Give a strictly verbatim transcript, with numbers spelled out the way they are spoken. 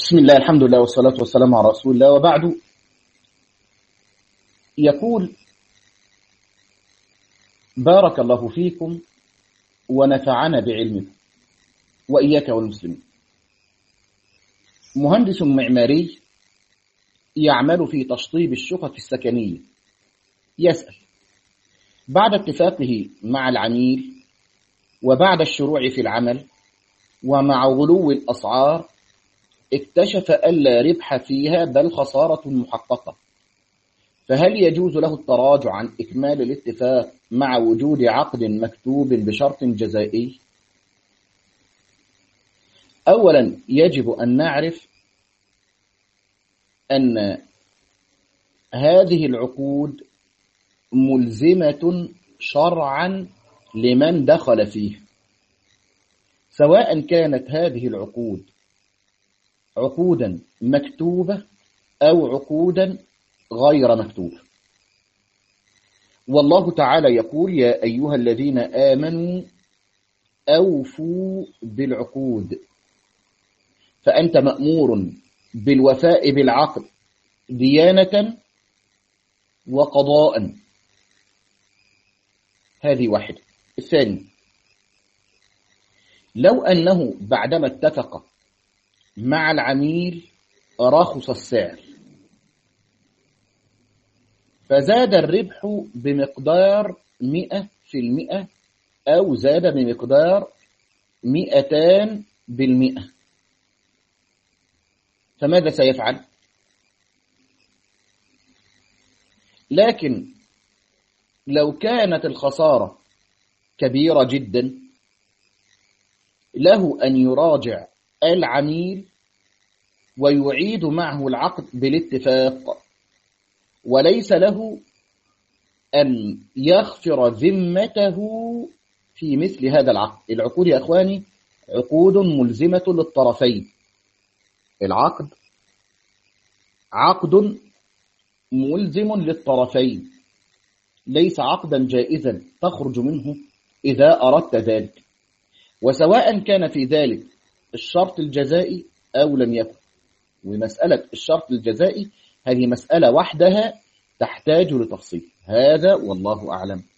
بسم الله، الحمد لله، والصلاة والسلام على رسول الله، وبعد. يقول: بارك الله فيكم ونفعنا بعلمكم وإياك والمسلمين. مهندس معماري يعمل في تشطيب الشقق السكنية يسأل: بعد اتفاقه مع العميل وبعد الشروع في العمل ومع غلو الأسعار اكتشف ألا ربح فيها بل خسارة محققة، فهل يجوز له التراجع عن إكمال الاتفاق مع وجود عقد مكتوب بشرط جزائي؟ أولا، يجب أن نعرف أن هذه العقود ملزمة شرعا لمن دخل فيها، سواء كانت هذه العقود عقودا مكتوبة أو عقودا غير مكتوبة. والله تعالى يقول: يا أيها الذين آمنوا أوفوا بالعقود. فأنت مأمور بالوفاء بالعقد ديانة وقضاء. هذه واحدة. الثاني، لو أنه بعدما اتفق مع العميل رخص السعر فزاد الربح بمقدار مئة في المئة أو زاد بمقدار مئتان بالمئة، فماذا سيفعل؟ لكن لو كانت الخسارة كبيرة جدا له أن يراجع العميل ويعيد معه العقد بالاتفاق، وليس له أن يغفر ذمته في مثل هذا العقد. العقود يا أخواني عقود ملزمة للطرفين. العقد عقد ملزم للطرفين، ليس عقدا جائزا تخرج منه إذا أردت ذلك، وسواء كان في ذلك الشرط الجزائي أو لم يكن. ومسألة الشرط الجزائي هذه مسألة وحدها تحتاج لتفصيل. هذا والله أعلم.